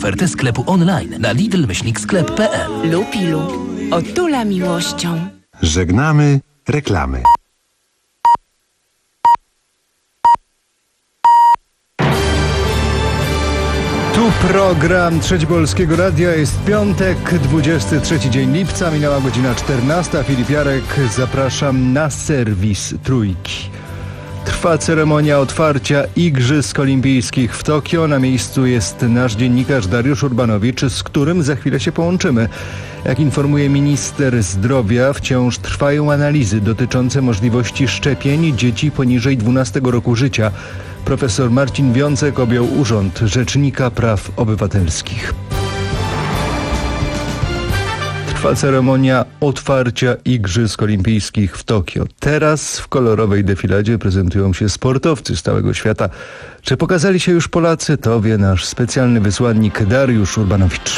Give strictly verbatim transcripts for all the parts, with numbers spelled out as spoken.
ofertę sklepu online na lidl myślnik sklep kropka p l. Lupilu. Otula miłością. Żegnamy reklamy. Tu program Trzeci Polskiego Radia. Jest piątek, dwudziesty trzeci dzień lipca. Minęła godzina czternasta. Filip Jarek, zapraszam na serwis Trójki. Trwa ceremonia otwarcia Igrzysk Olimpijskich w Tokio. Na miejscu jest nasz dziennikarz Dariusz Urbanowicz, z którym za chwilę się połączymy. Jak informuje minister zdrowia, wciąż trwają analizy dotyczące możliwości szczepień dzieci poniżej dwunastego roku życia. Profesor Marcin Wiącek objął urząd Rzecznika Praw Obywatelskich. Trwa ceremonia otwarcia Igrzysk Olimpijskich w Tokio. Teraz w kolorowej defiladzie prezentują się sportowcy z całego świata. Czy pokazali się już Polacy? To wie nasz specjalny wysłannik Dariusz Urbanowicz.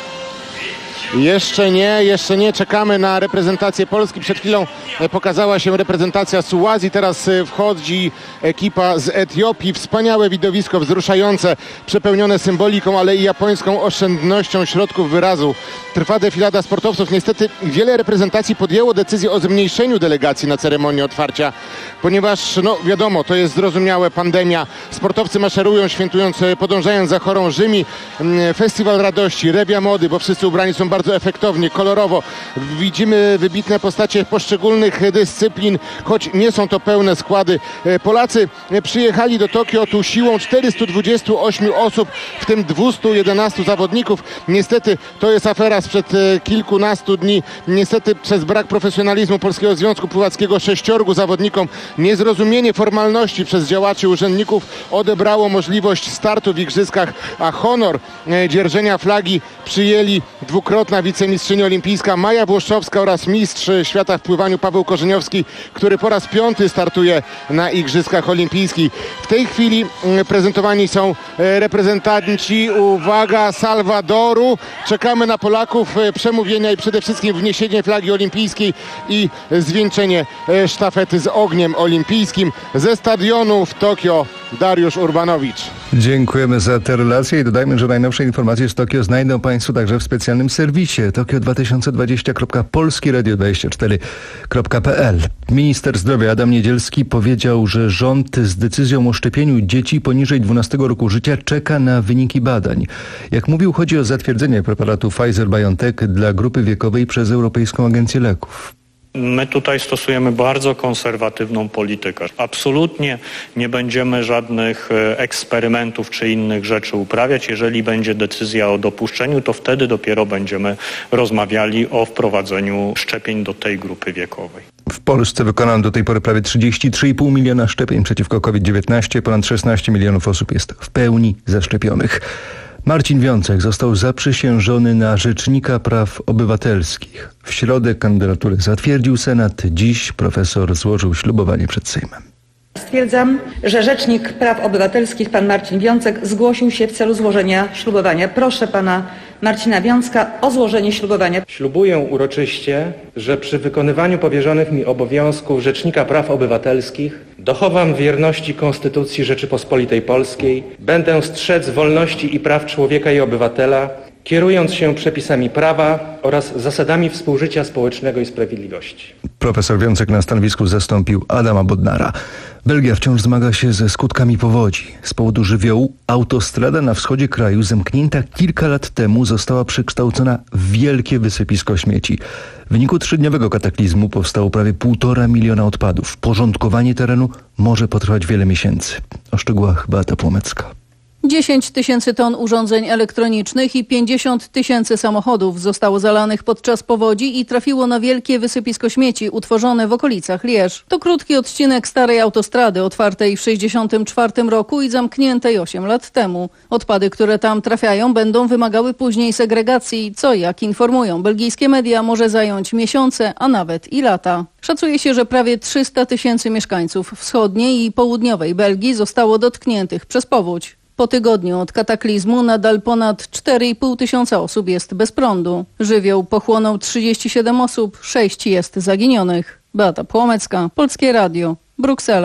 Jeszcze nie, jeszcze nie. Czekamy na reprezentację Polski. Przed chwilą pokazała się reprezentacja Suazji. Teraz wchodzi ekipa z Etiopii. Wspaniałe widowisko, wzruszające, przepełnione symboliką, ale i japońską oszczędnością środków wyrazu. Trwa defilada sportowców. Niestety wiele reprezentacji podjęło decyzję o zmniejszeniu delegacji na ceremonię otwarcia, ponieważ, no wiadomo, to jest zrozumiałe, pandemia. Sportowcy maszerują, świętując, podążając za chorążymi. Festiwal radości, rewia mody, bo wszyscy ubrani są bardzo efektownie, kolorowo. Widzimy wybitne postacie poszczególnych dyscyplin, choć nie są to pełne składy. Polacy przyjechali do Tokio tu siłą czterystu dwudziestu ośmiu osób, w tym dwustu jedenastu zawodników. Niestety to jest afera sprzed kilkunastu dni. Niestety przez brak profesjonalizmu Polskiego Związku Pływackiego sześciorgu zawodnikom, niezrozumienie formalności przez działaczy urzędników odebrało możliwość startu w igrzyskach, a honor dzierżenia flagi przyjęli dwukrotna wicemistrzyni olimpijska Maja Włoszczowska oraz mistrz świata w pływaniu Paweł Korzeniowski, który po raz piąty startuje na Igrzyskach Olimpijskich. W tej chwili prezentowani są reprezentanci, uwaga, Salwadoru. Czekamy na Polaków, przemówienia i przede wszystkim wniesienie flagi olimpijskiej i zwieńczenie sztafety z ogniem olimpijskim. Ze stadionu w Tokio Dariusz Urbanowicz. Dziękujemy za te relacje i dodajmy, że najnowsze informacje z Tokio znajdą Państwo także w specjalnym serwisie tokio dwa tysiące dwadzieścia kropka polski radio dwadzieścia cztery kropka p l. Minister zdrowia Adam Niedzielski powiedział, że rząd z decyzją o szczepieniu dzieci poniżej dwunastego roku życia czeka na wyniki badań. Jak mówił, chodzi o zatwierdzenie preparatu Pfizer-BioNTech dla grupy wiekowej przez Europejską Agencję Leków. My tutaj stosujemy bardzo konserwatywną politykę. Absolutnie nie będziemy żadnych eksperymentów czy innych rzeczy uprawiać. Jeżeli będzie decyzja o dopuszczeniu, to wtedy dopiero będziemy rozmawiali o wprowadzeniu szczepień do tej grupy wiekowej. W Polsce wykonano do tej pory prawie trzydzieści trzy i pół miliona szczepień przeciwko COVID dziewiętnaście. Ponad szesnaście milionów osób jest w pełni zaszczepionych. Marcin Wiącek został zaprzysiężony na Rzecznika Praw Obywatelskich. W środę kandydaturę zatwierdził Senat. Dziś profesor złożył ślubowanie przed Sejmem. Stwierdzam, że Rzecznik Praw Obywatelskich pan Marcin Wiącek zgłosił się w celu złożenia ślubowania. Proszę pana Marcina Wiącka o złożenie ślubowania. Ślubuję uroczyście, że przy wykonywaniu powierzonych mi obowiązków Rzecznika Praw Obywatelskich dochowam wierności Konstytucji Rzeczypospolitej Polskiej, będę strzec wolności i praw człowieka i obywatela, kierując się przepisami prawa oraz zasadami współżycia społecznego i sprawiedliwości. Profesor Wiącek na stanowisku zastąpił Adama Bodnara. Belgia wciąż zmaga się ze skutkami powodzi. Z powodu żywiołu autostrada na wschodzie kraju, zamknięta kilka lat temu, została przekształcona w wielkie wysypisko śmieci. W wyniku trzydniowego kataklizmu powstało prawie półtora miliona odpadów. Porządkowanie terenu może potrwać wiele miesięcy. O szczegółach Beata Płomecka. dziesięć tysięcy ton urządzeń elektronicznych i pięćdziesiąt tysięcy samochodów zostało zalanych podczas powodzi i trafiło na wielkie wysypisko śmieci utworzone w okolicach Lierz. To krótki odcinek starej autostrady otwartej w sześćdziesiątym czwartym roku i zamkniętej osiem lat temu. Odpady, które tam trafiają, będą wymagały później segregacji, co, jak informują belgijskie media, może zająć miesiące, a nawet i lata. Szacuje się, że prawie trzysta tysięcy mieszkańców wschodniej i południowej Belgii zostało dotkniętych przez powódź. Po tygodniu od kataklizmu nadal ponad cztery i pół tysiąca osób jest bez prądu. Żywioł pochłonął trzydzieści siedem osób, sześć jest zaginionych. Beata Płomecka, Polskie Radio, Bruksela.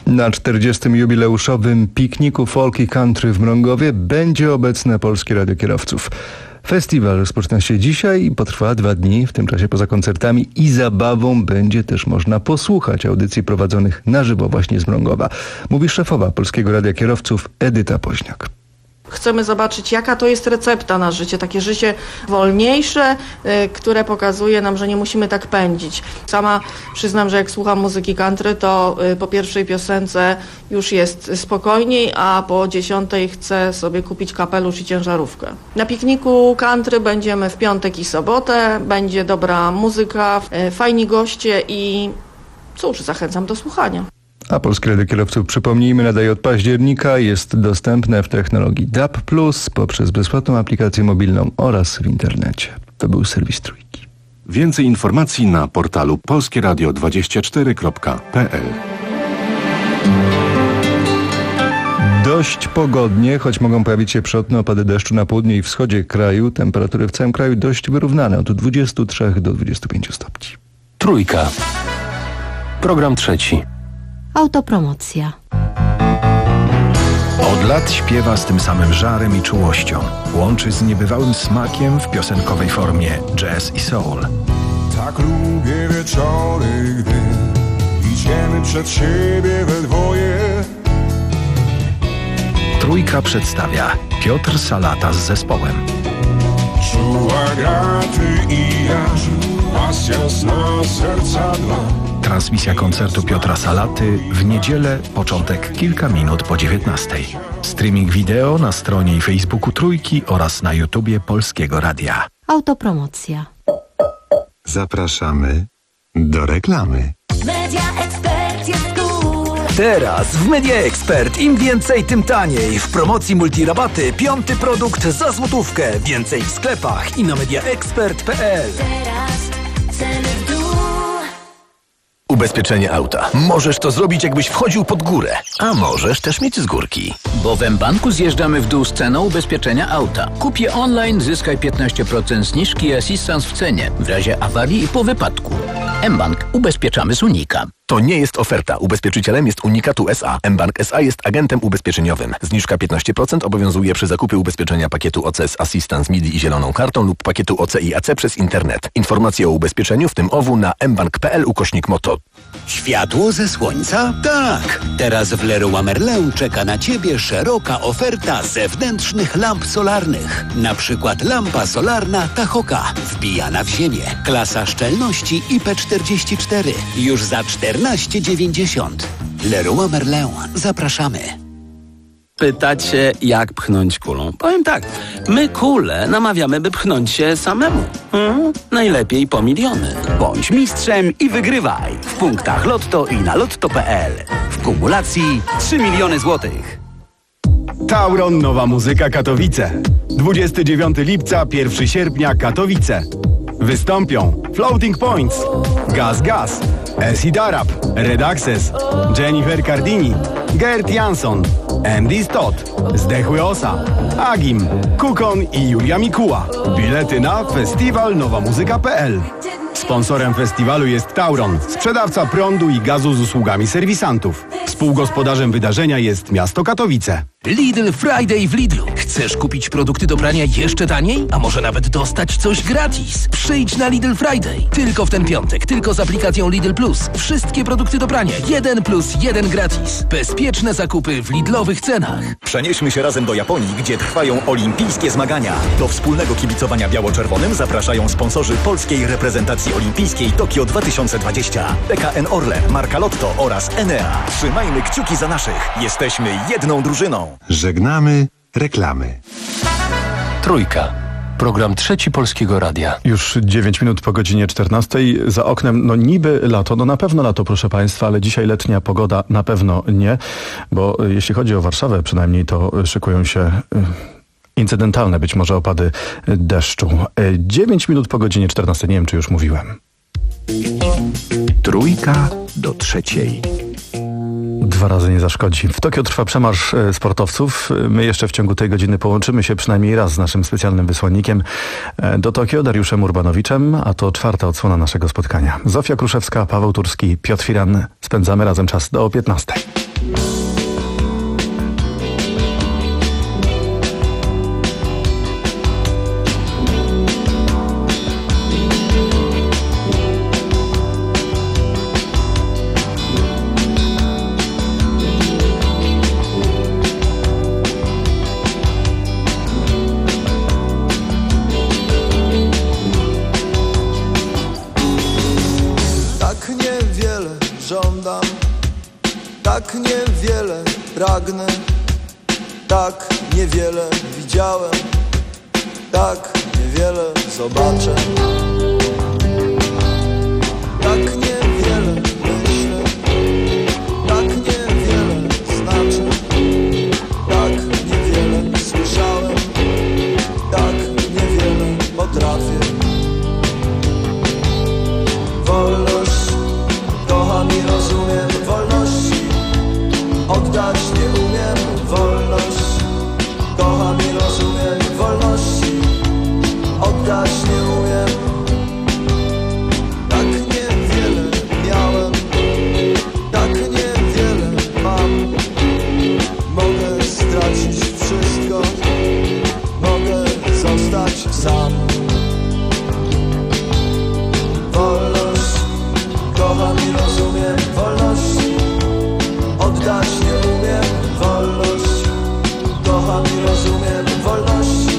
Na czterdziestym jubileuszowym pikniku Folk i Country w Mrągowie będzie obecne Polskie Radio Kierowców. Festiwal rozpoczyna się dzisiaj i potrwa dwa dni. W tym czasie poza koncertami i zabawą będzie też można posłuchać audycji prowadzonych na żywo właśnie z Mrągowa. Mówi szefowa Polskiego Radia Kierowców Edyta Poźniak. Chcemy zobaczyć, jaka to jest recepta na życie, takie życie wolniejsze, y, które pokazuje nam, że nie musimy tak pędzić. Sama przyznam, że jak słucham muzyki country, to y, po pierwszej piosence już jest spokojniej, a po dziesiątej chcę sobie kupić kapelusz i ciężarówkę. Na pikniku country będziemy w piątek i sobotę, będzie dobra muzyka, y, fajni goście i cóż, zachęcam do słuchania. A Polskie Radio Kierowców, przypomnijmy, nadaje od października. Jest dostępne w technologii D A B plus, poprzez bezpłatną aplikację mobilną oraz w internecie. To był serwis Trójki. Więcej informacji na portalu polskie radio dwadzieścia cztery kropka p l. Dość pogodnie, choć mogą pojawić się przelotne opady deszczu na południu i wschodzie kraju. Temperatury w całym kraju dość wyrównane, od dwudziestu trzech do dwudziestu pięciu stopni. Trójka. Program trzeci. Autopromocja. Od lat śpiewa z tym samym żarem i czułością. Łączy z niebywałym smakiem w piosenkowej formie jazz i soul. Tak lubię wieczory, gdy idziemy przed siebie we dwoje. Trójka przedstawia Piotr Salata z zespołem. Czuła graty i jaż, pasja sna serca dwa. Transmisja koncertu Piotra Salaty w niedzielę, początek kilka minut po dziewiętnastej. Streaming wideo na stronie i Facebooku Trójki oraz na YouTubie Polskiego Radia. Autopromocja. Zapraszamy do reklamy. Media Expert jest cool. Teraz w Media Expert im więcej, tym taniej. W promocji multirabaty piąty produkt za złotówkę. Więcej w sklepach i na media expert kropka p l. Teraz ceny w dół. Ubezpieczenie auta. Możesz to zrobić, jakbyś wchodził pod górę, a możesz też mieć z górki. Bo w mBanku zjeżdżamy w dół z ceną ubezpieczenia auta. Kup je online, zyskaj piętnaście procent zniżki i asystans w cenie w razie awarii i po wypadku. mBank. Ubezpieczamy z Unika. To nie jest oferta. Ubezpieczycielem jest Unikatu S A. mBank S A jest agentem ubezpieczeniowym. Zniżka piętnaście procent obowiązuje przy zakupie ubezpieczenia pakietu O C z Assistance M I D I i zieloną kartą lub pakietu O C i A C przez internet. Informacje o ubezpieczeniu, w tym O W, na mbank kropka p l ukośnik moto. Światło ze słońca? Tak! Teraz w Leroy Merlin czeka na Ciebie szeroka oferta zewnętrznych lamp solarnych. Na przykład lampa solarna Tahoka, wbijana w ziemię. Klasa szczelności I P czterdzieści cztery. Już za czternaście dziewięćdziesiąt. Leroy Merlin. Zapraszamy. Pytacie, jak pchnąć kulą? Powiem tak, my kulę namawiamy, by pchnąć się samemu. Hmm? Najlepiej po miliony. Bądź mistrzem i wygrywaj w punktach Lotto i na lotto kropka p l. W kumulacji trzy miliony złotych. Tauron Nowa Muzyka Katowice. dwudziestego dziewiątego lipca, pierwszego sierpnia Katowice. Wystąpią Floating Points, Gaz Gaz, Acid Arab, Red Access, Jennifer Cardini, Gert Jansson, Andy Stott, Zdechły Osa, Agim, Kukon i Julia Mikuła. Bilety na festiwal nowa muzyka kropka p l. Sponsorem festiwalu jest Tauron, sprzedawca prądu i gazu z usługami serwisantów. Współgospodarzem wydarzenia jest miasto Katowice. Lidl Friday w Lidlu. Chcesz kupić produkty do prania jeszcze taniej? A może nawet dostać coś gratis? Przyjdź na Lidl Friday. Tylko w ten piątek, tylko z aplikacją Lidl Plus. Wszystkie produkty do prania. Jeden plus jeden gratis. Bezpieczne zakupy w Lidlowych cenach. Przenieśmy się razem do Japonii, gdzie trwają olimpijskie zmagania. Do wspólnego kibicowania biało-czerwonym zapraszają sponsorzy polskiej reprezentacji olimpijskiej Tokio dwa tysiące dwadzieścia. P K N Orlen, Marka Lotto oraz Enea. Trzymajmy kciuki za naszych. Jesteśmy jedną drużyną. Żegnamy reklamy. Trójka. Program trzeci Polskiego Radia. Już dziewięć minut po godzinie czternastej. Za oknem, no niby lato, no na pewno lato, proszę Państwa, ale dzisiaj letnia pogoda na pewno nie, bo jeśli chodzi o Warszawę przynajmniej, to szykują się incydentalne być może opady deszczu. dziewięć minut po godzinie czternastej, nie wiem czy już mówiłem. Trójka do trzeciej. Dwa razy nie zaszkodzi. W Tokio trwa przemarsz sportowców. My jeszcze w ciągu tej godziny połączymy się przynajmniej raz z naszym specjalnym wysłannikiem do Tokio, Dariuszem Urbanowiczem, a to czwarta odsłona naszego spotkania. Zofia Kruszewska, Paweł Turski, Piotr Firan. Spędzamy razem czas do piętnastej. Tak niewiele pragnę, tak niewiele widziałem, tak niewiele zobaczę. Tak niewiele myślę, tak niewiele znaczy, tak niewiele słyszałem, tak niewiele potrafię. Wolność kocham i rozumiem, wolności oddać nie umiem. Wolność kocham i rozumiem, wolności oddać nie umiem. Tak niewiele miałem, tak niewiele mam. Mogę stracić wszystko, mogę zostać sam. Wolność kocham i rozumiem, wolności oddać nie umiem. Wolność kocham i rozumiem, wolności.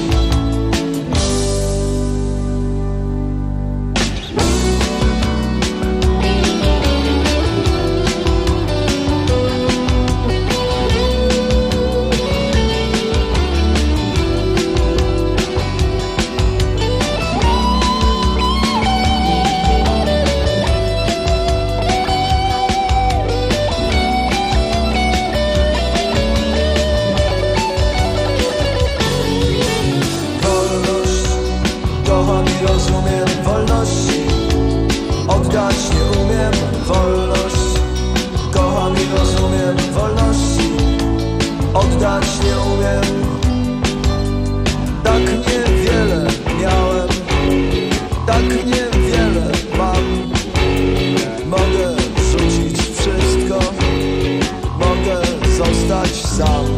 Oddać nie umiem, wolność kocham i rozumiem, wolności oddać nie umiem. Tak niewiele miałem, tak niewiele mam. Mogę rzucić wszystko, mogę zostać sam.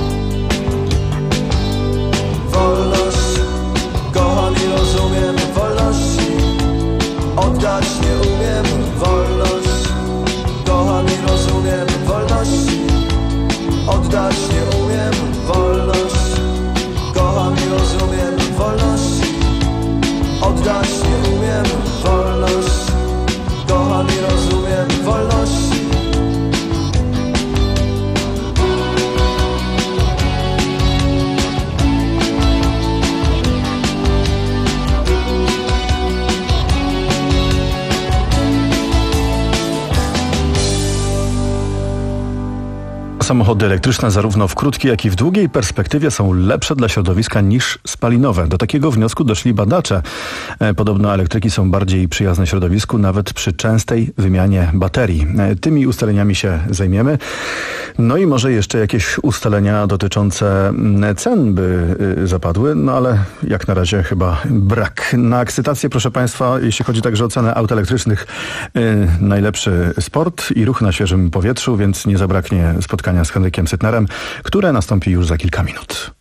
Wolność kocham i rozumiem, wolności oddać nie umiem. Wolność kocham i rozumiem, wolności oddać nie umiem. Wolność kocham i rozumiem, wolności oddać nie umiem. Wolność kocham i rozumiem, wolności. Samochody elektryczne zarówno w krótkiej, jak i w długiej perspektywie są lepsze dla środowiska niż spalinowe. Do takiego wniosku doszli badacze. Podobno elektryki są bardziej przyjazne środowisku, nawet przy częstej wymianie baterii. Tymi ustaleniami się zajmiemy. No i może jeszcze jakieś ustalenia dotyczące cen by zapadły, no ale jak na razie chyba brak. Na ekscytację, proszę Państwa, jeśli chodzi także o cenę aut elektrycznych, najlepszy sport i ruch na świeżym powietrzu, więc nie zabraknie spotkania z Henrykiem Sytnerem, które nastąpi już za kilka minut.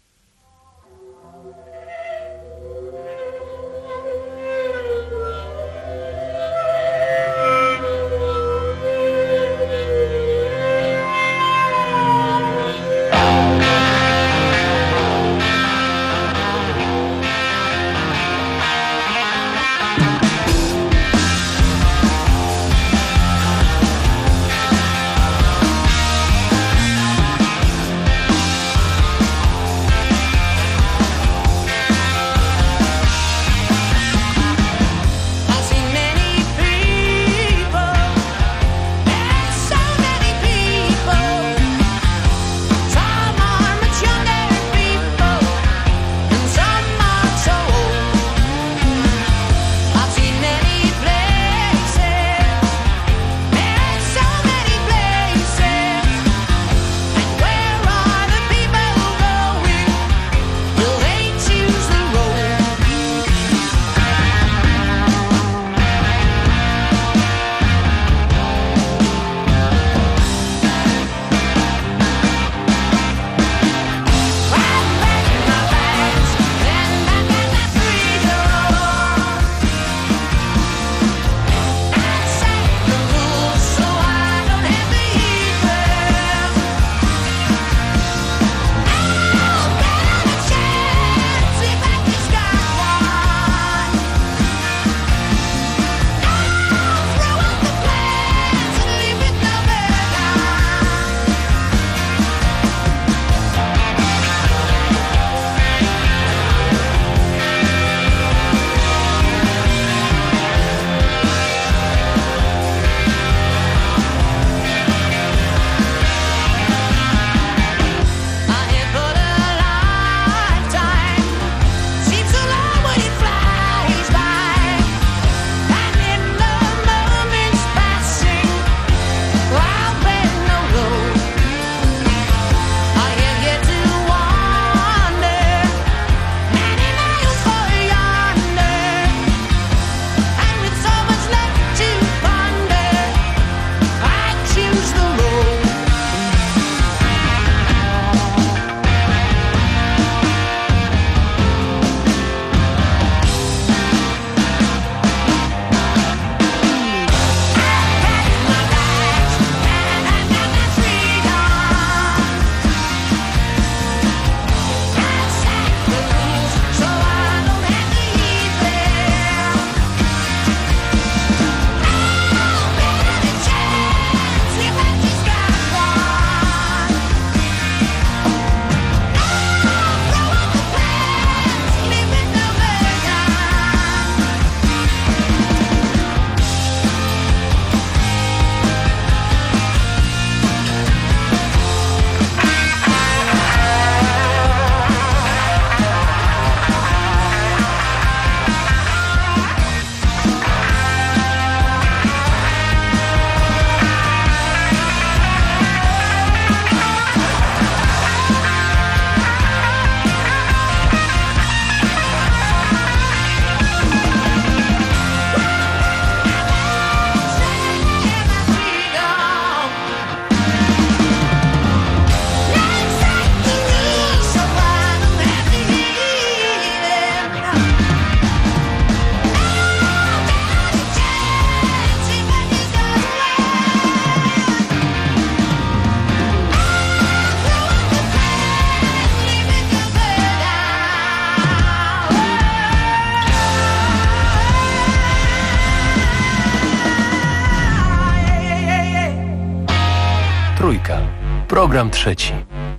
program trzeci.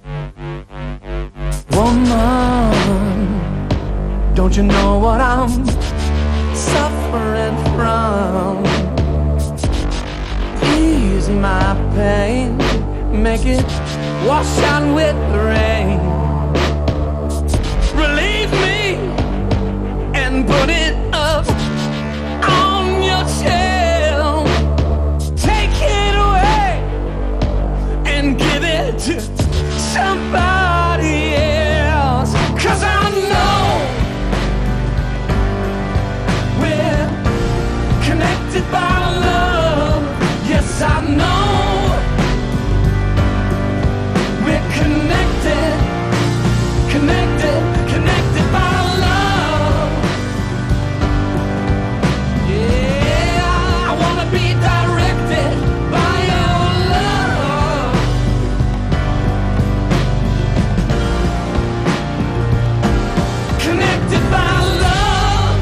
Woman, don't you know what I'm suffering from? Ease my pain, make it wash out with the rain. Relieve me and put it up on your shelf. Take it away and give it to somebody else. 'Cause I know we're connected by love. Yes, I know we're connected, connected, connected by love. Yeah, I wanna be directed by your love. Connected by love.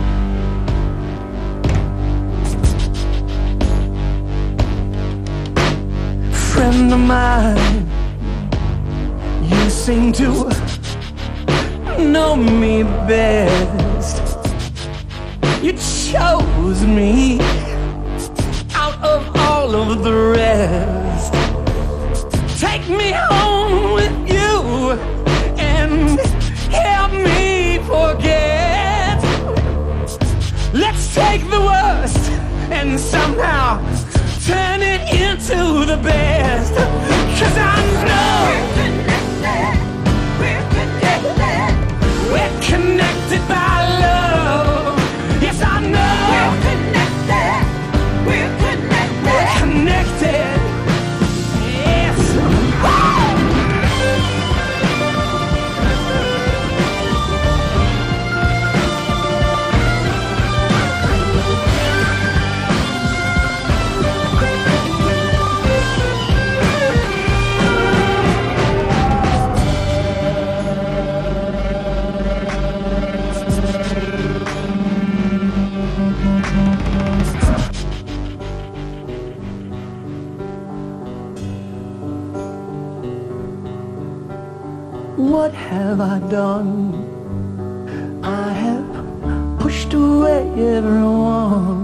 Friend of mine, you seem to know me best. You chose me out of all of the rest. Take me home with you and help me forget. Let's take the worst and somehow turn it into the best. 'Cause I know we're connected, we're connected by love. Yes, I know we're connected, we're connected, we're connected. Yes. What have I done? I have pushed away everyone.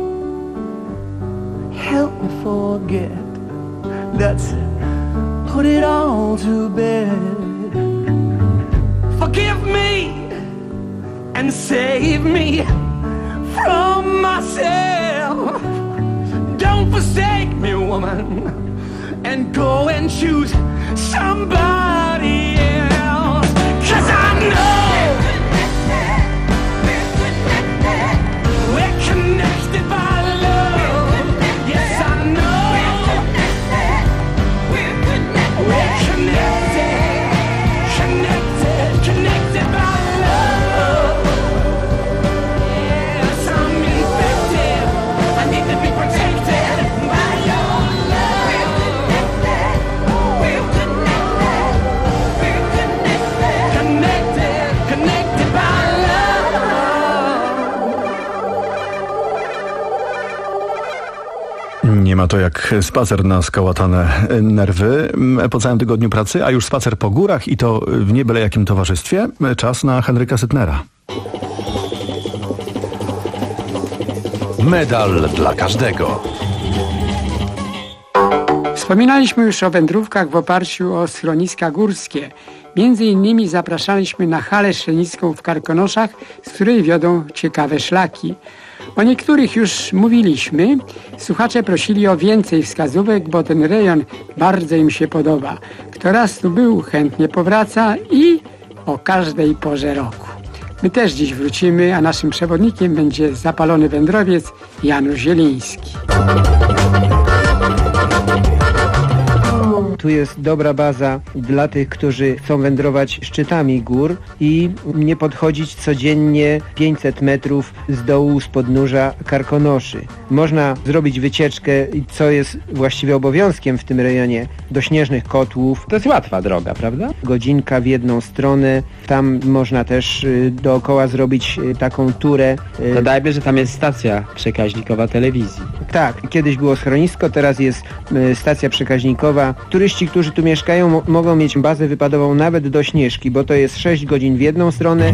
Help me forget. Let's put it all to bed. Forgive me and save me from myself. Don't forsake me, woman, and go and choose somebody else. 'Cause I know we're connected, we're connected by love. Yes, I know we're connected, we're connected, connected, connected by love. Yes, I'm infected, I need to be protected by your love. We're connected, we're connected, we're connected, connected, connected by love. Nie ma to jak spacer na skołatane nerwy po całym tygodniu pracy, a już spacer po górach i to w nie byle jakim towarzystwie. Czas na Henryka Sytnera. Medal dla każdego. Wspominaliśmy już o wędrówkach w oparciu o schroniska górskie. Między innymi zapraszaliśmy na halę strzenicką w Karkonoszach, z której wiodą ciekawe szlaki. O niektórych już mówiliśmy. Słuchacze prosili o więcej wskazówek, bo ten rejon bardzo im się podoba. Kto raz tu był, chętnie powraca i o każdej porze roku. My też dziś wrócimy, a naszym przewodnikiem będzie zapalony wędrowiec Janusz Zieliński. Tu jest dobra baza dla tych, którzy chcą wędrować szczytami gór i nie podchodzić codziennie pięćset metrów z dołu, z podnóża Karkonoszy. Można zrobić wycieczkę, co jest właściwie obowiązkiem w tym rejonie, do Śnieżnych Kotłów. To jest łatwa droga, prawda? Godzinka w jedną stronę. Tam można też dookoła zrobić taką turę. Dodajmy, że tam jest stacja przekaźnikowa telewizji. Tak, kiedyś było schronisko, teraz jest stacja przekaźnikowa. Turyści Turyści, którzy tu mieszkają, mo- mogą mieć bazę wypadową nawet do Śnieżki, bo to jest sześć godzin w jedną stronę.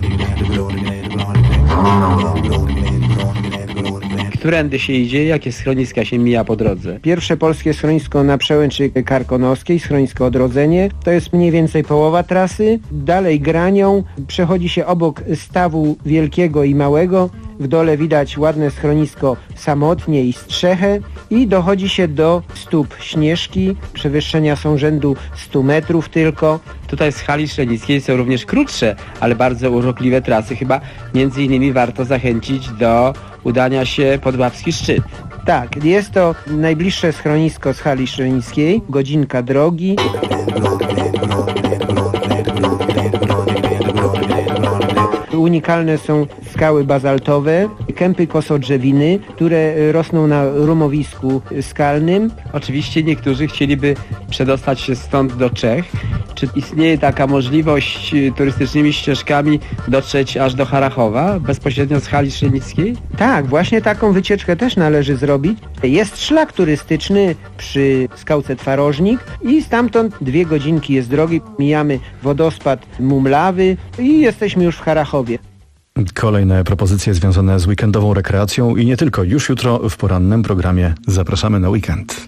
Którędy się idzie? Jakie schroniska się mija po drodze? Pierwsze polskie schronisko na przełęczy Karkonoskiej, schronisko Odrodzenie, to jest mniej więcej połowa trasy. Dalej Granią, przechodzi się obok stawu wielkiego i małego. W dole widać ładne schronisko Samotnie i Strzechę i dochodzi się do stóp Śnieżki. Przewyższenia są rzędu stu metrów tylko. Tutaj z hali Szrenickiej są również krótsze, ale bardzo urokliwe trasy. Chyba między innymi warto zachęcić do udania się pod Babski Szczyt. Tak, jest to najbliższe schronisko z hali Szrenickiej, godzinka drogi. Unikalne są skały bazaltowe, kępy kosodrzewiny, które rosną na rumowisku skalnym. Oczywiście niektórzy chcieliby przedostać się stąd do Czech. Czy istnieje taka możliwość turystycznymi ścieżkami dotrzeć aż do Harachowa, bezpośrednio z hali Szrenickiej? Tak, właśnie taką wycieczkę też należy zrobić. Jest szlak turystyczny przy skałce Twarożnik i stamtąd dwie godzinki jest drogi. Mijamy wodospad Mumlawy i jesteśmy już w Harachowie. Kolejne propozycje związane z weekendową rekreacją i nie tylko. Już jutro w porannym programie zapraszamy na weekend.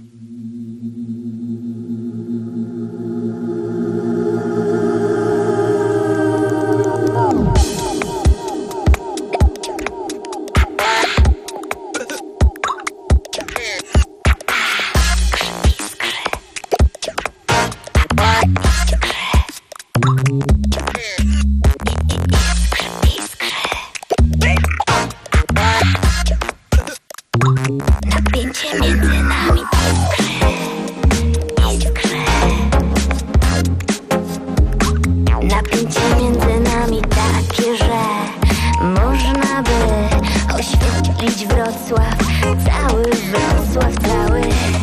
Napięcie między nami iskre, iskre. Napięcie między nami takie, że można by oświetlić Wrocław, cały Wrocław, cały.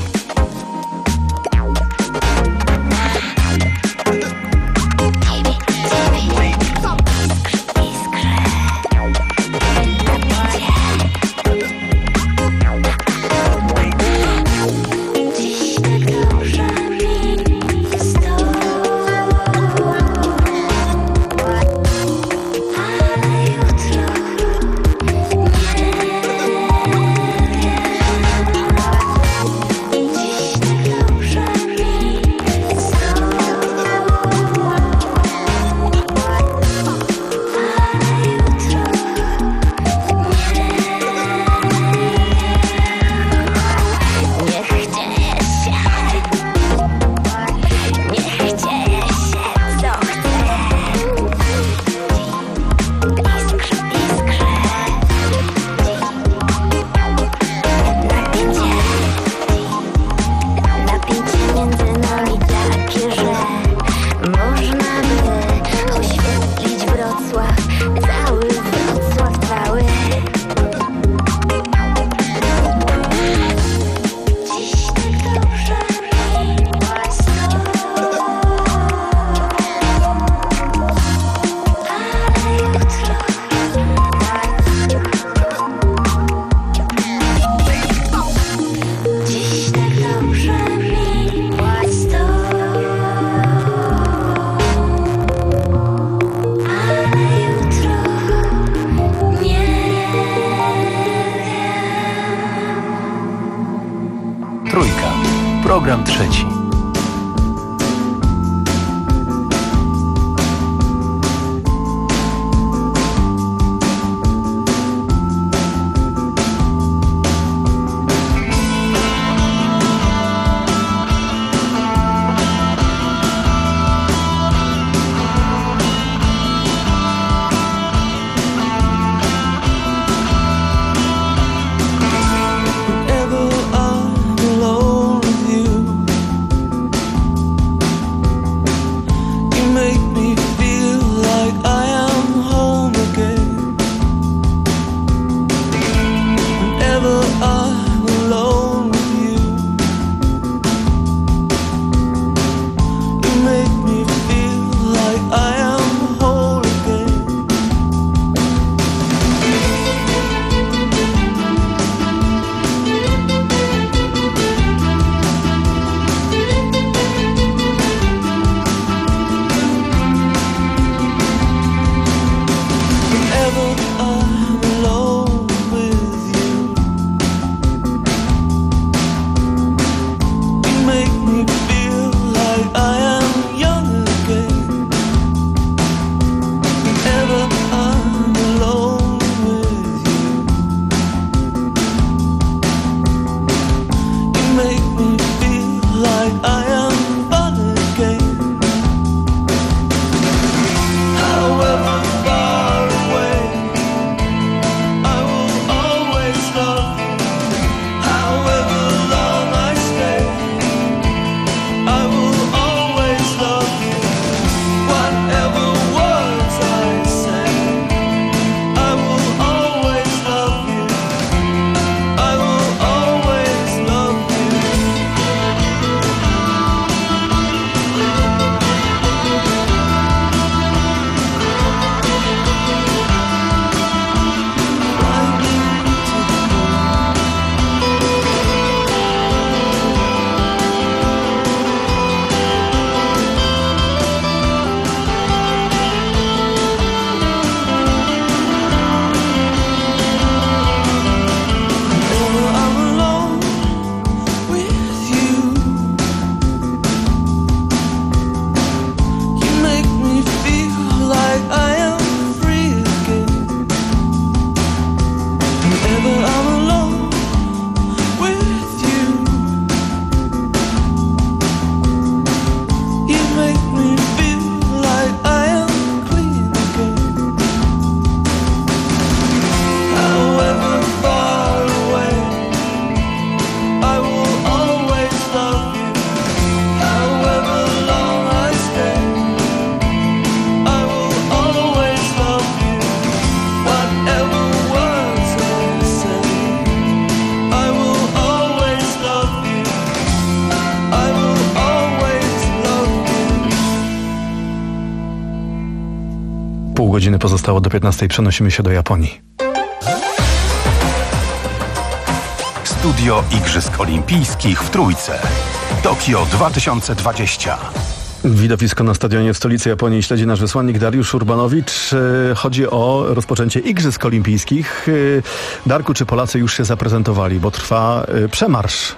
Program trzeci. godziny pozostało do piętnastej. Przenosimy się do Japonii. Studio Igrzysk Olimpijskich w Trójce. Tokio dwa tysiące dwadzieścia. Widowisko na stadionie w stolicy Japonii śledzi nasz wysłannik Dariusz Urbanowicz. Chodzi o rozpoczęcie Igrzysk Olimpijskich. Darku, czy Polacy już się zaprezentowali, bo trwa przemarsz?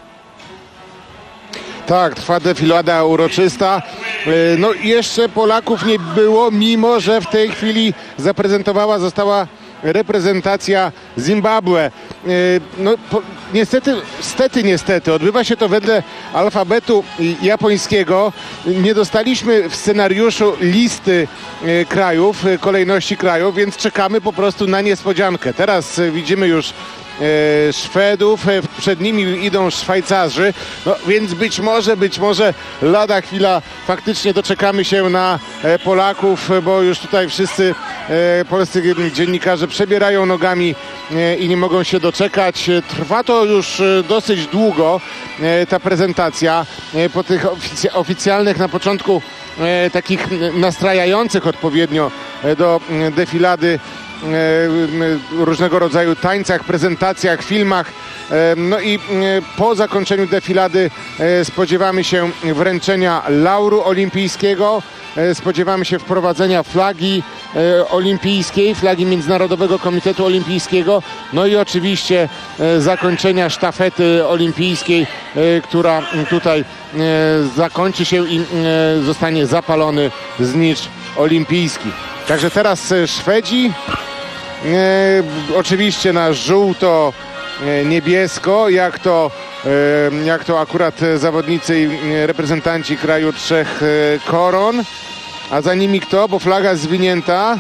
Tak, trwa defilada uroczysta. No jeszcze Polaków nie było, mimo że w tej chwili zaprezentowała została reprezentacja Zimbabwe. No po, niestety, stety, niestety, odbywa się to wedle alfabetu japońskiego. Nie dostaliśmy w scenariuszu listy krajów, kolejności krajów, więc czekamy po prostu na niespodziankę. Teraz widzimy już E, Szwedów, e, przed nimi idą Szwajcarzy, no więc być może, być może lada chwila faktycznie doczekamy się na e, Polaków, bo już tutaj wszyscy e, polscy dziennikarze przebierają nogami e, i nie mogą się doczekać. Trwa to już e, dosyć długo, e, ta prezentacja, e, po tych ofic- oficjalnych na początku e, takich nastrajających odpowiednio e, do e, defilady różnego rodzaju tańcach, prezentacjach, filmach. No i po zakończeniu defilady spodziewamy się wręczenia lauru olimpijskiego, spodziewamy się wprowadzenia flagi olimpijskiej, flagi Międzynarodowego Komitetu Olimpijskiego, no i oczywiście zakończenia sztafety olimpijskiej, która tutaj zakończy się i zostanie zapalony znicz olimpijski. Także teraz Szwedzi, e, oczywiście na żółto, e, niebiesko, jak to, e, jak to akurat zawodnicy i reprezentanci kraju trzech e, koron. A za nimi kto? Bo flaga zwinięta.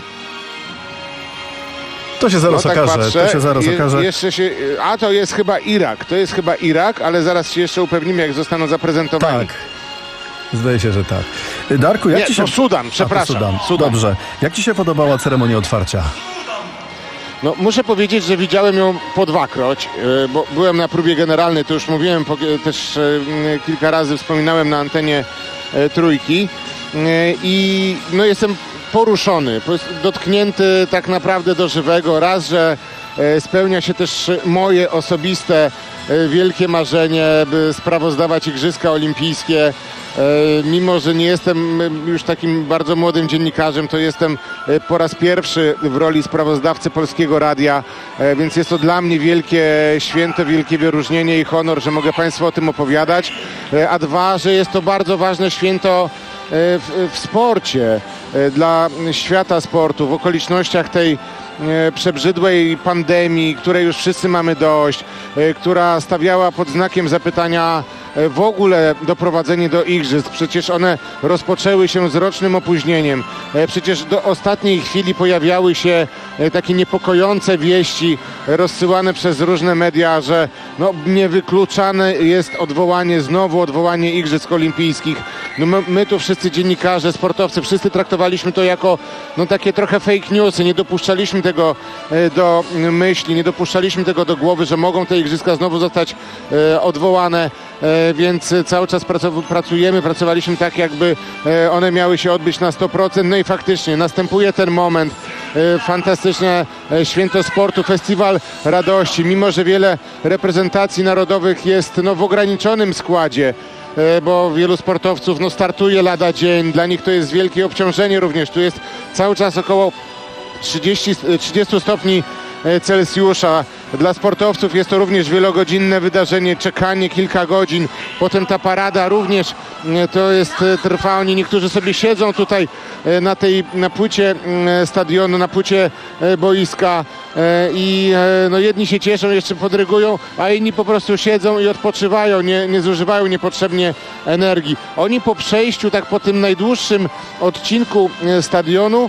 To się zaraz no, tak okaże. Patrzę. To się zaraz Je, okaże. Jeszcze się, a to jest chyba Irak. To jest chyba Irak, ale zaraz się jeszcze upewnimy, jak zostaną zaprezentowani. Tak. Zdaje się, że tak. Darku, jak Nie, ci się... to Sudan, przepraszam. A, to Sudan. Sudan. Dobrze. Jak ci się podobała ceremonia otwarcia? No, muszę powiedzieć, że widziałem ją po dwakroć, yy, bo byłem na próbie generalnej, to już mówiłem, po, też yy, kilka razy wspominałem na antenie yy, Trójki yy, i no, jestem poruszony, dotknięty tak naprawdę do żywego. Raz, że yy, spełnia się też moje osobiste yy, wielkie marzenie, by sprawozdawać Igrzyska Olimpijskie. Mimo że nie jestem już takim bardzo młodym dziennikarzem, to jestem po raz pierwszy w roli sprawozdawcy Polskiego Radia, więc jest to dla mnie wielkie święto, wielkie wyróżnienie i honor, że mogę Państwu o tym opowiadać. A dwa, że jest to bardzo ważne święto w, w sporcie, dla świata sportu, w okolicznościach tej przebrzydłej pandemii, której już wszyscy mamy dość, która stawiała pod znakiem zapytania w ogóle doprowadzenie do igrzysk. Przecież one rozpoczęły się z rocznym opóźnieniem. Przecież do ostatniej chwili pojawiały się takie niepokojące wieści rozsyłane przez różne media, że no, niewykluczane jest odwołanie, znowu odwołanie Igrzysk Olimpijskich. No my, my tu wszyscy dziennikarze, sportowcy, wszyscy traktowaliśmy to jako no, takie trochę fake newsy. Nie dopuszczaliśmy tego do myśli, nie dopuszczaliśmy tego do głowy, że mogą te igrzyska znowu zostać e, odwołane. E, więc cały czas pracujemy, pracowaliśmy tak, jakby e, one miały się odbyć na sto procent. No i faktycznie następuje ten moment, e, fantastyczne e, święto sportu, festiwal radości. Mimo że wiele reprezentacji narodowych jest no, w ograniczonym składzie, e, bo wielu sportowców no, startuje lada dzień, dla nich to jest wielkie obciążenie również. Tu jest cały czas około trzydzieści, trzydzieści stopni Celsjusza. Dla sportowców jest to również wielogodzinne wydarzenie, czekanie kilka godzin. Potem ta parada również to jest, trwa, oni niektórzy sobie siedzą tutaj na tej, na płycie stadionu, na płycie boiska i no jedni się cieszą, jeszcze podrygują, a inni po prostu siedzą i odpoczywają, nie, nie zużywają niepotrzebnie energii. Oni po przejściu, tak po tym najdłuższym odcinku stadionu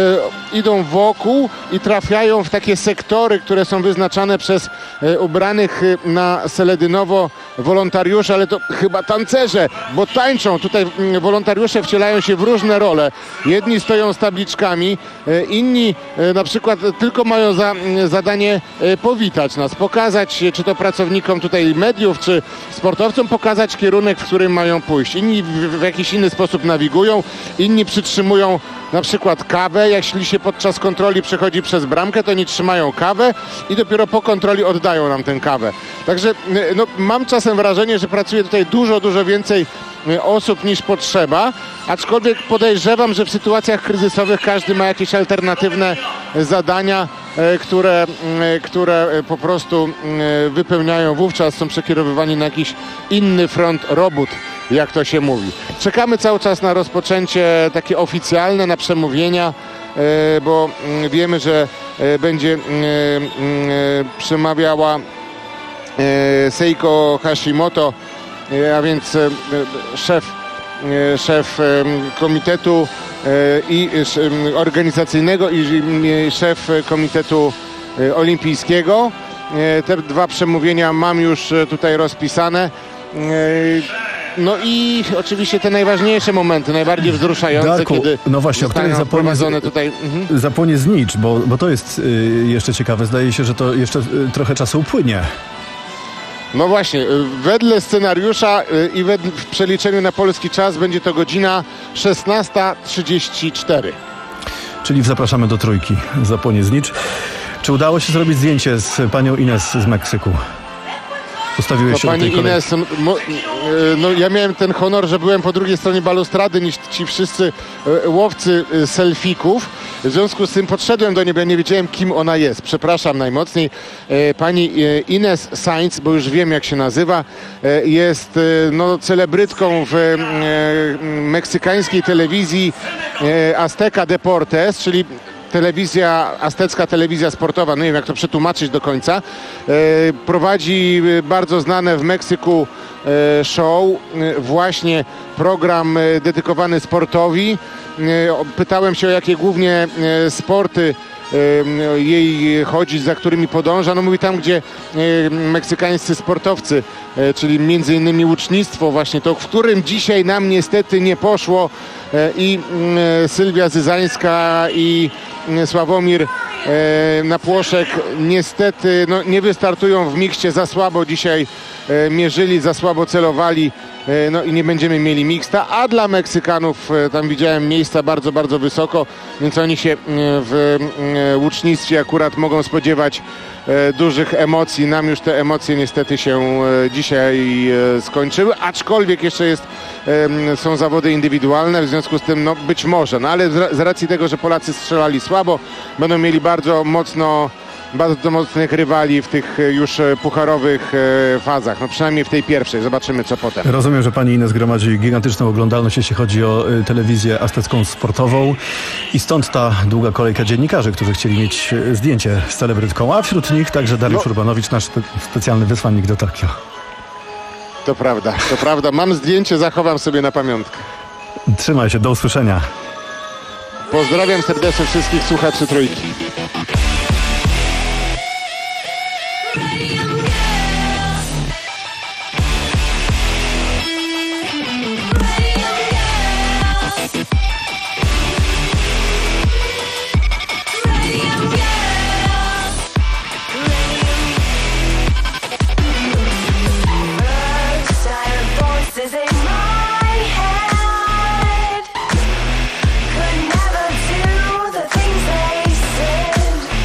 idą wokół i trafiają w takie sektory, które są wyznaczane przez ubranych na seledynowo wolontariuszy, ale to chyba tancerze, bo tańczą. Tutaj wolontariusze wcielają się w różne role. Jedni stoją z tabliczkami, inni na przykład tylko mają za za mm, zadanie e, powitać nas, pokazać, e, czy to pracownikom tutaj mediów, czy sportowcom, pokazać kierunek, w którym mają pójść. Inni w, w jakiś inny sposób nawigują, inni przytrzymują na przykład kawę. Jeśli się podczas kontroli przechodzi przez bramkę, to oni trzymają kawę i dopiero po kontroli oddają nam tę kawę. Także no, mam czasem wrażenie, że pracuje tutaj dużo, dużo więcej osób niż potrzeba, aczkolwiek podejrzewam, że w sytuacjach kryzysowych każdy ma jakieś alternatywne zadania, które, które po prostu wypełniają, wówczas są przekierowywani na jakiś inny front robót, jak to się mówi. Czekamy cały czas na rozpoczęcie takie oficjalne, na przemówienia, bo wiemy, że będzie przemawiała Seiko Hashimoto, a więc szef, szef komitetu i organizacyjnego i szef komitetu olimpijskiego. Te dwa przemówienia mam już tutaj rozpisane. No i oczywiście te najważniejsze momenty, najbardziej wzruszające, Darku, kiedy no właśnie, o której zapłonie, tutaj... Mhm. zapłonie znicz, bo, bo to jest y, jeszcze ciekawe. Zdaje się, że to jeszcze y, trochę czasu upłynie. No właśnie, wedle scenariusza i wedle, w przeliczeniu na polski czas będzie to godzina szesnasta trzydzieści cztery. Czyli zapraszamy do Trójki. Zapłonie znicz. Czy udało się zrobić zdjęcie z panią Ines z Meksyku? Ustawiłeś No, się pani do tej kolei. Ines, mo, no, ja miałem ten honor, że byłem po drugiej stronie balustrady niż ci wszyscy e, łowcy e, selfików. W związku z tym podszedłem do niej, bo ja nie wiedziałem, kim ona jest. Przepraszam najmocniej. E, pani e, Ines Sainz, bo już wiem, jak się nazywa, e, jest e, no, celebrytką w e, meksykańskiej telewizji e, Azteca Deportes, czyli telewizja, aztecka telewizja sportowa, no nie wiem, jak to przetłumaczyć do końca, e, prowadzi bardzo znane w Meksyku e, show, e, właśnie program e, dedykowany sportowi. E, pytałem się, o jakie głównie e, sporty e, jej chodzi, za którymi podąża. No mówi tam, gdzie e, meksykańscy sportowcy, e, czyli między innymi łucznictwo, właśnie to, w którym dzisiaj nam niestety nie poszło e, i e, Sylwia Zyzańska i Sławomir e, Napłoszek niestety no, nie wystartują w mikście, za słabo dzisiaj e, mierzyli, za słabo celowali, e, no i nie będziemy mieli miksta, a dla Meksykanów e, tam widziałem miejsca bardzo, bardzo wysoko, więc oni się e, w e, łucznictwie akurat mogą spodziewać e, dużych emocji. Nam już te emocje niestety się e, dzisiaj e, skończyły, aczkolwiek jeszcze jest, e, są zawody indywidualne, w związku z tym no, być może, no ale z, z racji tego, że Polacy strzelali słabo, będą mieli bardzo mocno, bardzo mocnych rywali w tych już pucharowych e, fazach, no przynajmniej w tej pierwszej. Zobaczymy, co potem. Rozumiem, że pani Ines gromadzi gigantyczną oglądalność, jeśli chodzi o y, telewizję aztecką sportową i stąd ta długa kolejka dziennikarzy, którzy chcieli mieć y, zdjęcie z celebrytką, a wśród nich także Dariusz no. Urbanowicz, nasz spe- specjalny wysłannik do Tokio. To prawda, to prawda. Mam zdjęcie, zachowam sobie na pamiątkę. Trzymaj się, do usłyszenia. Pozdrawiam serdecznie wszystkich słuchaczy Trójki. Could never do the things they said.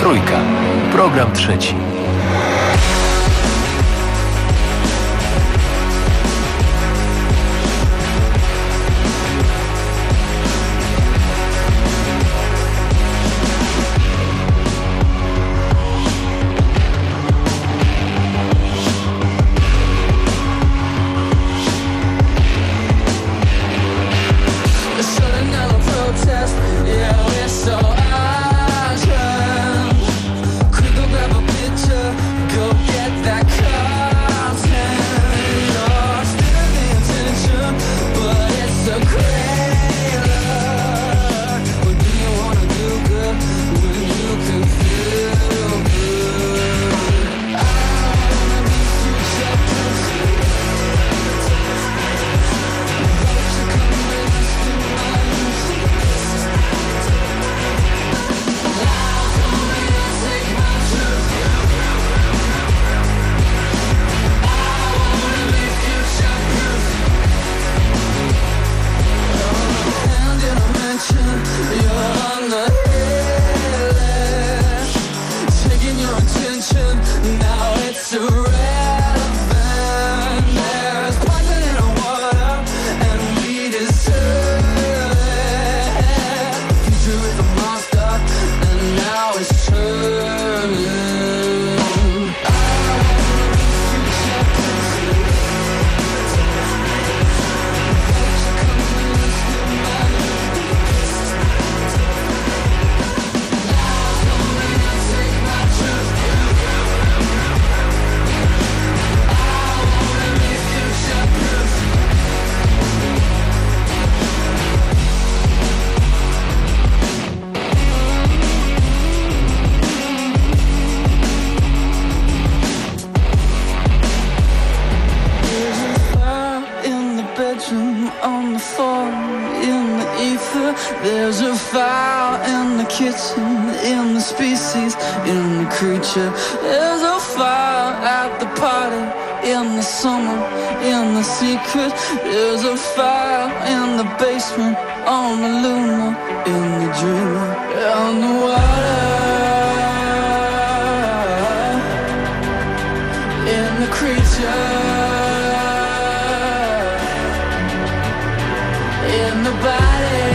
Trójka. Program trzeci. There's a fire in the kitchen, in the species, in the creature. There's a fire at the party, in the summer, in the secret. There's a fire in the basement, on the lunar, in the dreamer, on the water, in the creature, in the body.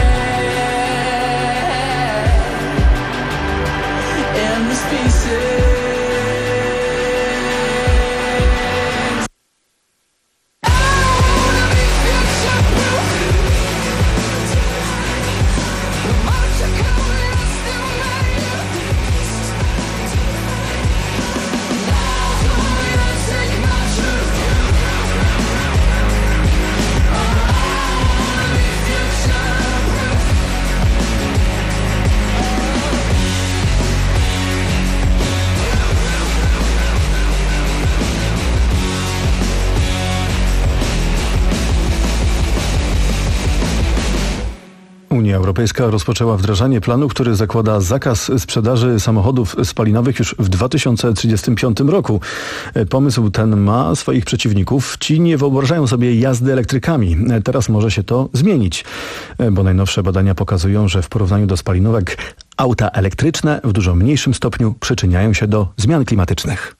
Unia Europejska rozpoczęła wdrażanie planu, który zakłada zakaz sprzedaży samochodów spalinowych już w dwa tysiące trzydziestym piątym roku. Pomysł ten ma swoich przeciwników. Ci nie wyobrażają sobie jazdy elektrykami. Teraz może się to zmienić, bo najnowsze badania pokazują, że w porównaniu do spalinówek auta elektryczne w dużo mniejszym stopniu przyczyniają się do zmian klimatycznych.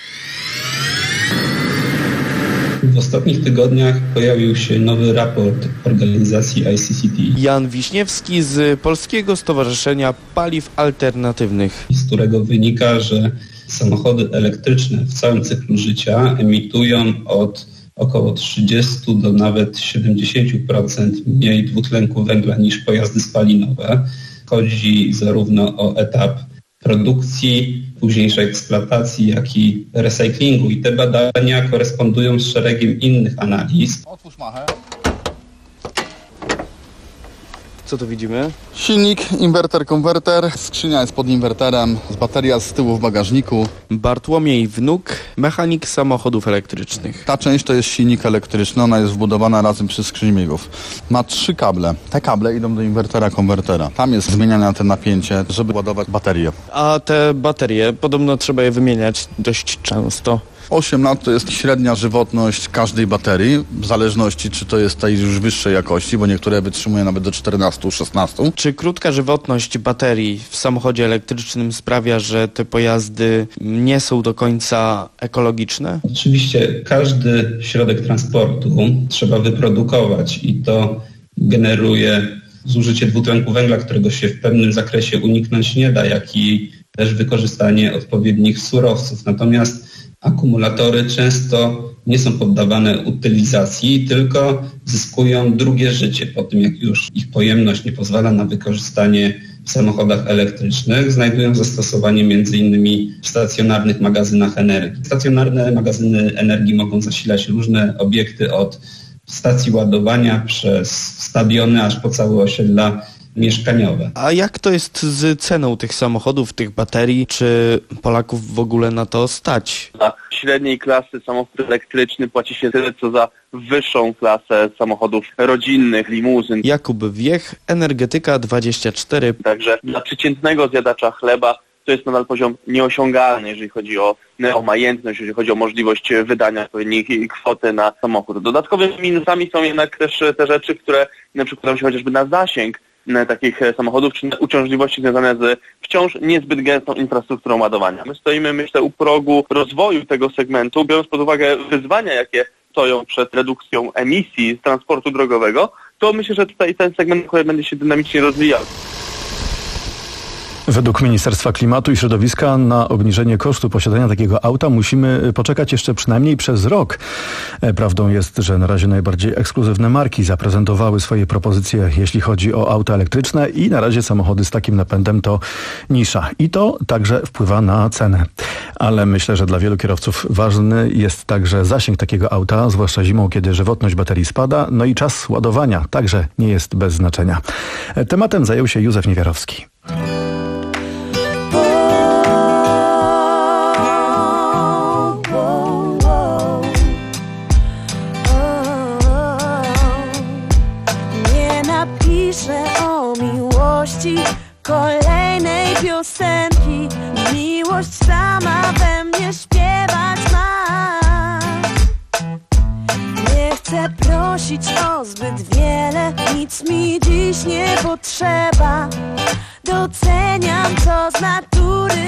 W ostatnich tygodniach pojawił się nowy raport organizacji I C C T. Jan Wiśniewski z Polskiego Stowarzyszenia Paliw Alternatywnych. Z którego wynika, że samochody elektryczne w całym cyklu życia emitują od około trzydzieści do nawet siedemdziesiąt procent mniej dwutlenku węgla niż pojazdy spalinowe. Chodzi zarówno o etap produkcji, późniejszej eksploatacji, jak i recyklingu. I te badania korespondują z szeregiem innych analiz. Otwórz machę. Co tu widzimy? Silnik, inwerter, konwerter, skrzynia jest pod inwerterem, bateria z tyłu w bagażniku. Bartłomiej Wnuk, mechanik samochodów elektrycznych. Ta część to jest silnik elektryczny, ona jest wbudowana razem przy skrzyni biegów. Ma trzy kable. Te kable idą do inwertera, konwertera. Tam jest zmieniane te napięcie, żeby ładować baterię. A te baterie, podobno trzeba je wymieniać dość często. osiem lat to jest średnia żywotność każdej baterii, w zależności czy to jest tej już wyższej jakości, bo niektóre wytrzymują nawet do czternastu szesnastu. Czy krótka żywotność baterii w samochodzie elektrycznym sprawia, że te pojazdy nie są do końca ekologiczne? Oczywiście każdy środek transportu trzeba wyprodukować i to generuje zużycie dwutlenku węgla, którego się w pewnym zakresie uniknąć nie da, jak i też wykorzystanie odpowiednich surowców. Natomiast akumulatory często nie są poddawane utylizacji, tylko zyskują drugie życie po tym, jak już ich pojemność nie pozwala na wykorzystanie w samochodach elektrycznych. Znajdują zastosowanie między innymi w stacjonarnych magazynach energii. Stacjonarne magazyny energii mogą zasilać różne obiekty od stacji ładowania przez stadiony aż po całe osiedla mieszkaniowe. A jak to jest z ceną tych samochodów, tych baterii? Czy Polaków w ogóle na to stać? Za średniej klasy samochód elektryczny płaci się tyle, co za wyższą klasę samochodów rodzinnych, limuzyn. Jakub Wiech, Energetyka dwadzieścia cztery. Także dla przeciętnego zjadacza chleba to jest nadal poziom nieosiągalny, jeżeli chodzi o majętność, jeżeli chodzi o możliwość wydania odpowiedniej kwoty na samochód. Dodatkowymi minusami są jednak też te rzeczy, które przykładają się chociażby na zasięg takich samochodów, czy uciążliwości związane z wciąż niezbyt gęstą infrastrukturą ładowania. My stoimy, myślę, u progu rozwoju tego segmentu, biorąc pod uwagę wyzwania, jakie stoją przed redukcją emisji z transportu drogowego, to myślę, że tutaj ten segment będzie się dynamicznie rozwijał. Według Ministerstwa Klimatu i Środowiska na obniżenie kosztu posiadania takiego auta musimy poczekać jeszcze przynajmniej przez rok. Prawdą jest, że na razie najbardziej ekskluzywne marki zaprezentowały swoje propozycje, jeśli chodzi o auta elektryczne i na razie samochody z takim napędem to nisza. I to także wpływa na cenę. Ale myślę, że dla wielu kierowców ważny jest także zasięg takiego auta, zwłaszcza zimą, kiedy żywotność baterii spada, no i czas ładowania także nie jest bez znaczenia. Tematem zajął się Józef Niewiarowski. Kolejnej piosenki, miłość sama we mnie śpiewać ma. Nie chcę prosić o zbyt wiele, nic mi dziś nie potrzeba. Doceniam, co z natury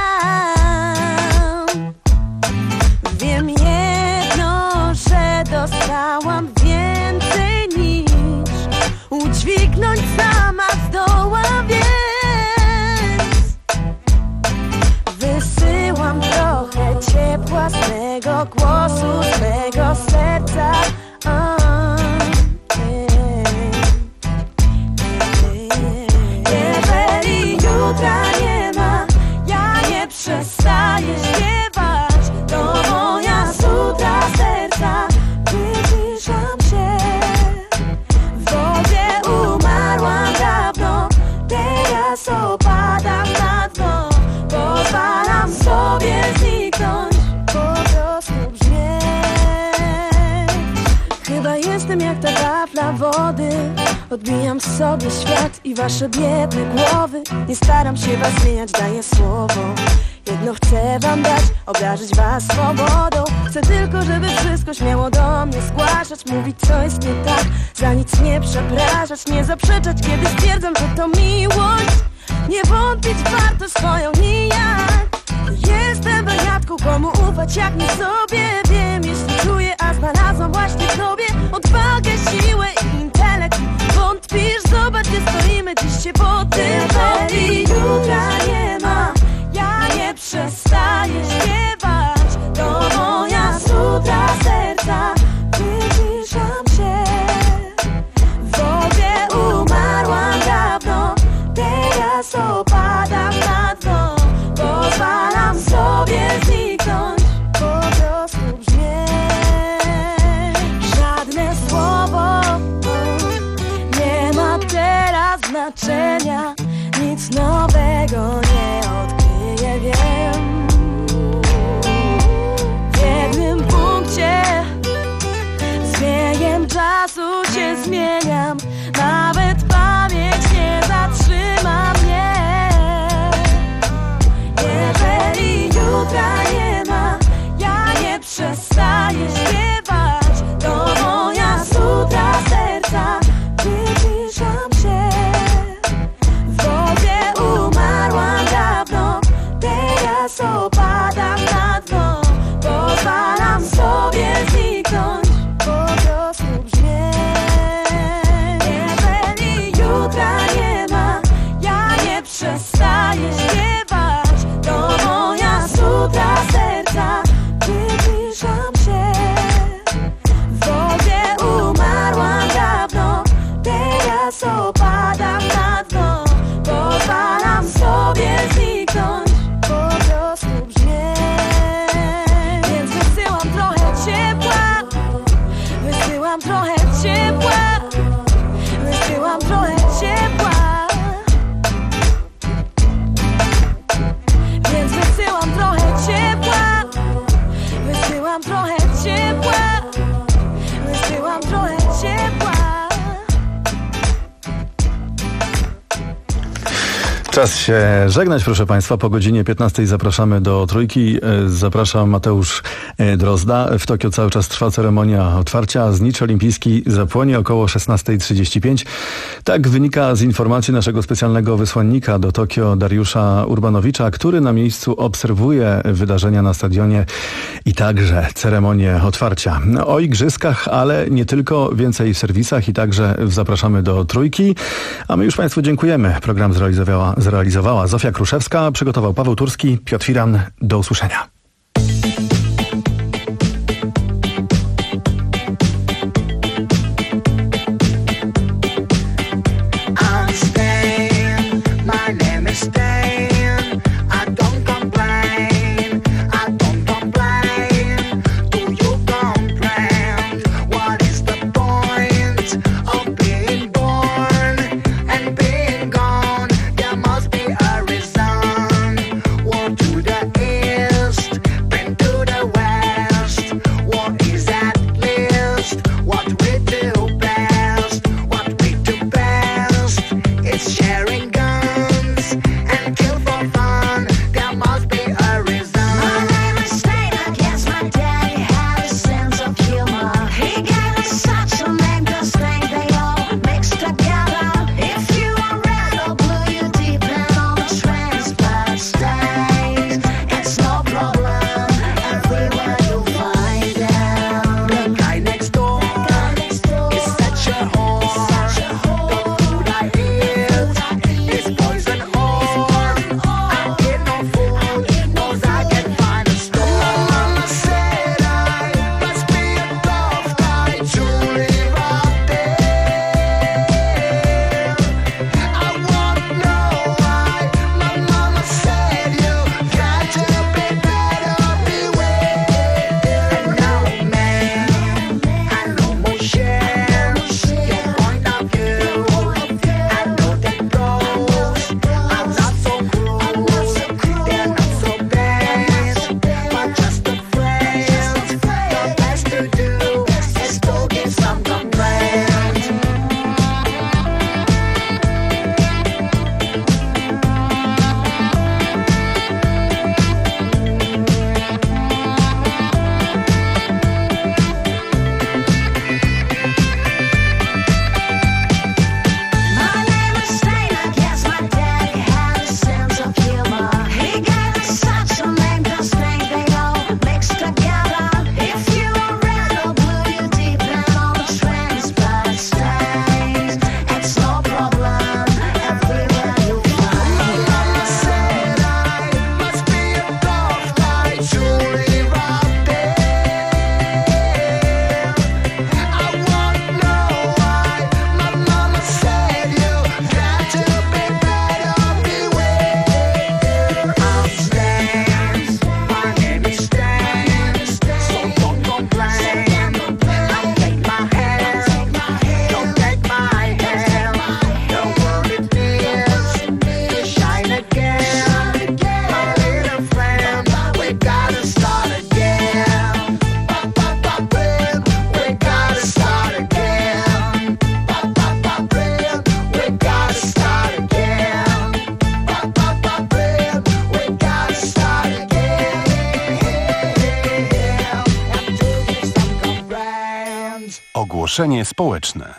mam. Wiem jedno, że dostałam więcej niż udźwignąć sama zdołam, więc wysyłam trochę ciepła z mego głosu, z mego serca. Jeżeli jutra nie ma, ja nie przestaję śpiewać. To moja sutra serca, wyciszam się. W wodzie umarłam dawno, teraz opadam na dno. Pozwalam sobie zniknąć, po prostu brzmieć. Chyba jestem jak ta tafla wody, odbijam sobie świat i wasze biedne głowy. Nie staram się was zmieniać, daję słowo. Jedno chcę wam dać, obdarzyć was swobodą. Chcę tylko, żeby wszystko śmiało do mnie zgłaszać, mówić co jest nie tak, za nic nie przepraszać, nie zaprzeczać, kiedy stwierdzam, że to miłość. Nie wątpić warto swoją nijak. Jestem wariatką, komu ufać jak nie sobie. Wiem, jeśli czuję, a znalazłam właśnie w sobie odwagę, siłę i intelekt. Wątpisz, zobacz, gdzie stoimy, dziś się po tym. Jeżeli jutra nie ma, ja nie przestaję śpiewać. To moja sutra serca, wyciszam się. W wodzie umarłam dawno, teraz opadam na dno. Pozwalam sobie zniknąć, po prostu brzmieć. Żadne słowo nie ma teraz znaczenia, nic nowego nie odkryję, wiem. W jednym punkcie z biegiem czasu się zmieniam, nawet pamięć nie zatrzyma mnie. Jeżeli jutra nie ma, ja nie Czas się żegnać, proszę Państwa. Po godzinie piętnastej zapraszamy do Trójki. Zapraszam Mateusz Drozda. W Tokio cały czas trwa ceremonia otwarcia, a znicz olimpijski zapłonie około szesnasta trzydzieści pięć. Tak wynika z informacji naszego specjalnego wysłannika do Tokio Dariusza Urbanowicza, który na miejscu obserwuje wydarzenia na stadionie i także ceremonię otwarcia. O igrzyskach, ale nie tylko, więcej w serwisach i także zapraszamy do Trójki. A my już Państwu dziękujemy. Program zrealizowała, zrealizowała Zofia Kruszewska, przygotował Paweł Turski, Piotr Firan. Do usłyszenia. Ogłoszenie społeczne.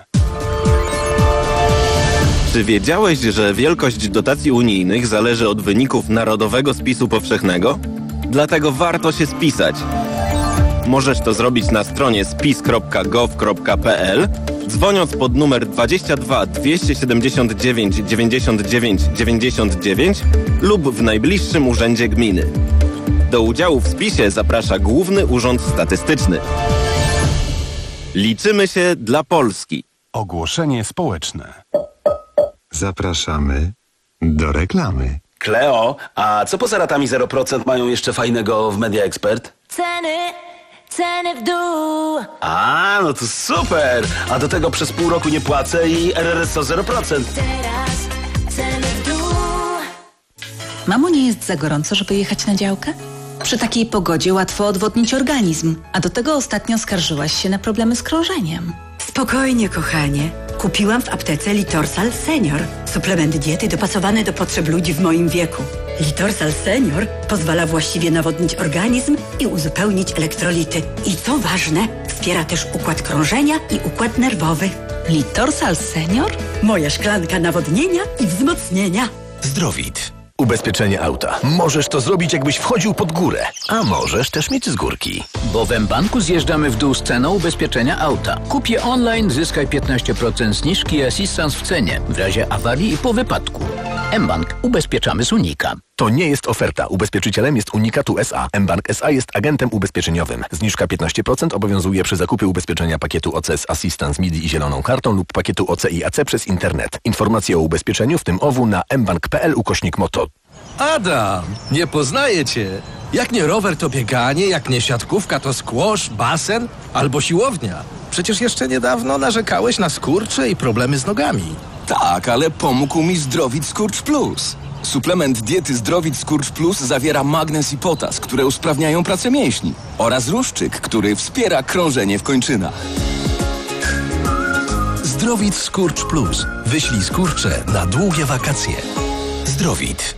Czy wiedziałeś, że wielkość dotacji unijnych zależy od wyników Narodowego Spisu Powszechnego? Dlatego warto się spisać. Możesz to zrobić na stronie spis kropka gov kropka pl, dzwoniąc pod numer dwadzieścia dwa dwieście siedemdziesiąt dziewięć dziewięćdziesiąt dziewięć dziewięćdziesiąt dziewięć lub w najbliższym urzędzie gminy. Do udziału w spisie zaprasza Główny Urząd Statystyczny. Liczymy się dla Polski. Ogłoszenie społeczne. Zapraszamy do reklamy. Kleo, a co poza ratami zero procent mają jeszcze fajnego w Media Expert? Ceny, ceny w dół. A, no to super! A do tego przez pół roku nie płacę i R R S O zero procent. Teraz ceny w dół. Mamo, nie jest za gorąco, żeby jechać na działkę? Przy takiej pogodzie łatwo odwodnić organizm, a do tego ostatnio skarżyłaś się na problemy z krążeniem. Spokojnie, kochanie. Kupiłam w aptece Litorsal Senior. Suplement diety dopasowany do potrzeb ludzi w moim wieku. Litorsal Senior pozwala właściwie nawodnić organizm i uzupełnić elektrolity. I co ważne, wspiera też układ krążenia i układ nerwowy. Litorsal Senior? Moja szklanka nawodnienia i wzmocnienia. Zdrowit. Ubezpieczenie auta. Możesz to zrobić, jakbyś wchodził pod górę, a możesz też mieć z górki. Bo w mBanku zjeżdżamy w dół z ceną ubezpieczenia auta. Kup je online, zyskaj piętnaście procent zniżki i asystans w cenie w razie awarii i po wypadku. mBank. Ubezpieczamy z Unika. To nie jest oferta. Ubezpieczycielem jest Unikatu S A. mBank S A jest agentem ubezpieczeniowym. Zniżka piętnaście procent obowiązuje przy zakupie ubezpieczenia pakietu O C z Assistance M I D I i zieloną kartą lub pakietu O C i A C przez internet. Informacje o ubezpieczeniu, w tym O W, na mbank.pl ukośnik moto. Adam, nie poznaję cię. Jak nie rower, to bieganie, jak nie siatkówka, to squash, basen albo siłownia. Przecież jeszcze niedawno narzekałeś na skurcze i problemy z nogami. Tak, ale pomógł mi Zdrowit Skurcz Plus. Suplement diety Zdrowit Skurcz Plus zawiera magnez i potas, które usprawniają pracę mięśni, oraz ruszczyk, który wspiera krążenie w kończynach. Zdrowit Skurcz Plus. Wyślij skurcze na długie wakacje. Zdrowit.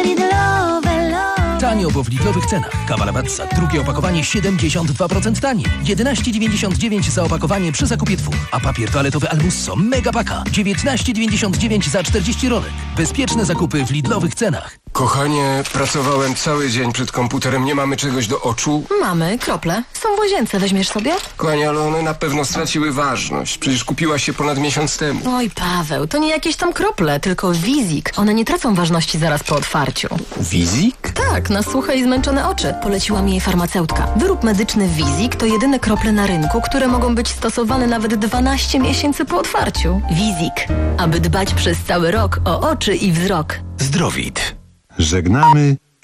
Tanio, bo w lidlowych cenach. Kawa Lavazza, drugie opakowanie siedemdziesiąt dwa procent taniej. jedenaście dziewięćdziesiąt dziewięć za opakowanie przy zakupie dwóch. A papier toaletowy Almusso Mega Paka dziewiętnaście dziewięćdziesiąt dziewięć za czterdzieści rolek. Bezpieczne zakupy w lidlowych cenach. Kochanie, pracowałem cały dzień przed komputerem, nie mamy czegoś do oczu? Mamy, krople. Są w łazience, weźmiesz sobie? Kochanie, ale one na pewno straciły ważność. Przecież kupiłaś się ponad miesiąc temu. Oj, Paweł, to nie jakieś tam krople, tylko Wizik. One nie tracą ważności zaraz po otwarciu. Wizik? Tak, na suche i zmęczone oczy. Poleciła mi jej farmaceutka. Wyrób medyczny Wizik to jedyne krople na rynku, które mogą być stosowane nawet dwanaście miesięcy po otwarciu. Wizik. Aby dbać przez cały rok o oczy i wzrok. Zdrowit. Żegnamy